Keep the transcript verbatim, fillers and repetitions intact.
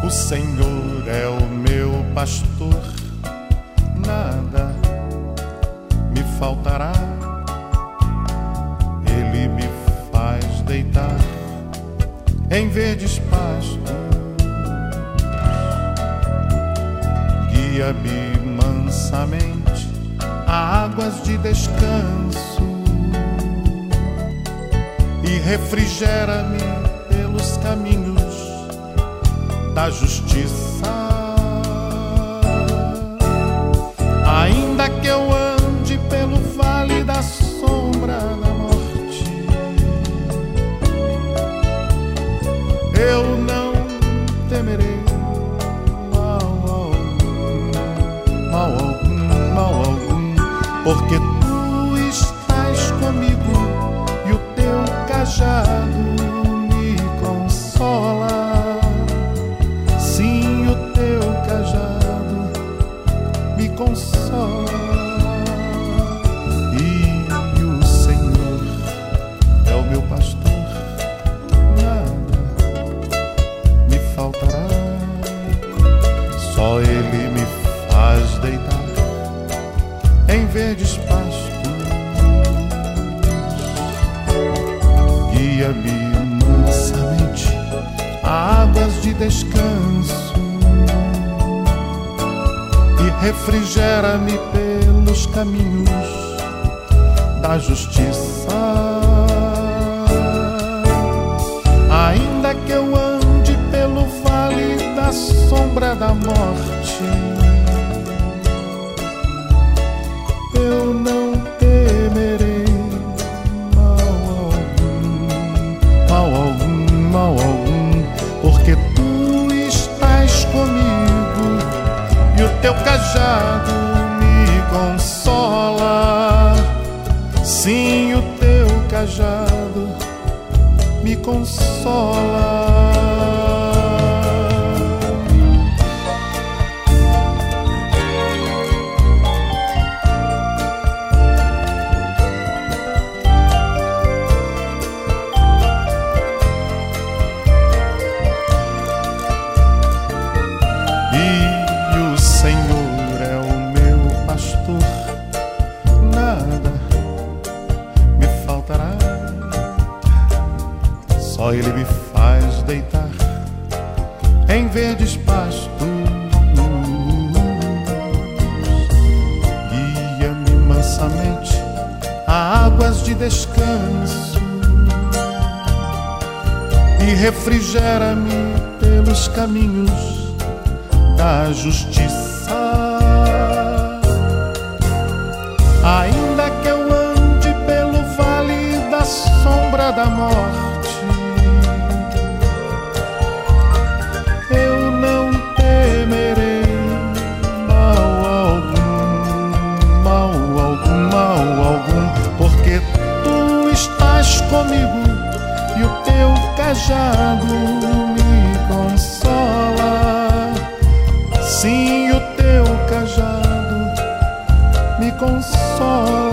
O Senhor é o meu pastor, nada me faltará. Ele me faz deitar em verdes pastos, guia-me mansamente a águas de descanso e refrigera-me pelos caminhos da justiça. Ainda que eu ande pelo vale da sombra da morte, eu não temerei mal algum, mal algum, mal algum, porque tu estás comigo e o teu cajado me consola. Sim, o teu cajado me consola. E o Senhor é o meu pastor, nada me faltará. Só Ele me faz deitar em verdes pastos, guia-me mansamente a águas de descanso e refrigera-me pelos caminhos da justiça. Ainda que eu ande pelo vale da sombra da morte, eu não temerei mal algum, mal algum, mal algum, porque tu estás comigo e o teu cajado me consola. Sim, o teu cajado me consola. Só Ele me faz deitar em verdes pastos, guia-me mansamente a águas de descanso e refrigera-me pelos caminhos da justiça. Ainda que eu ande pelo vale da sombra da morte, comigo e o teu cajado me consola. Sim, o teu cajado me consola.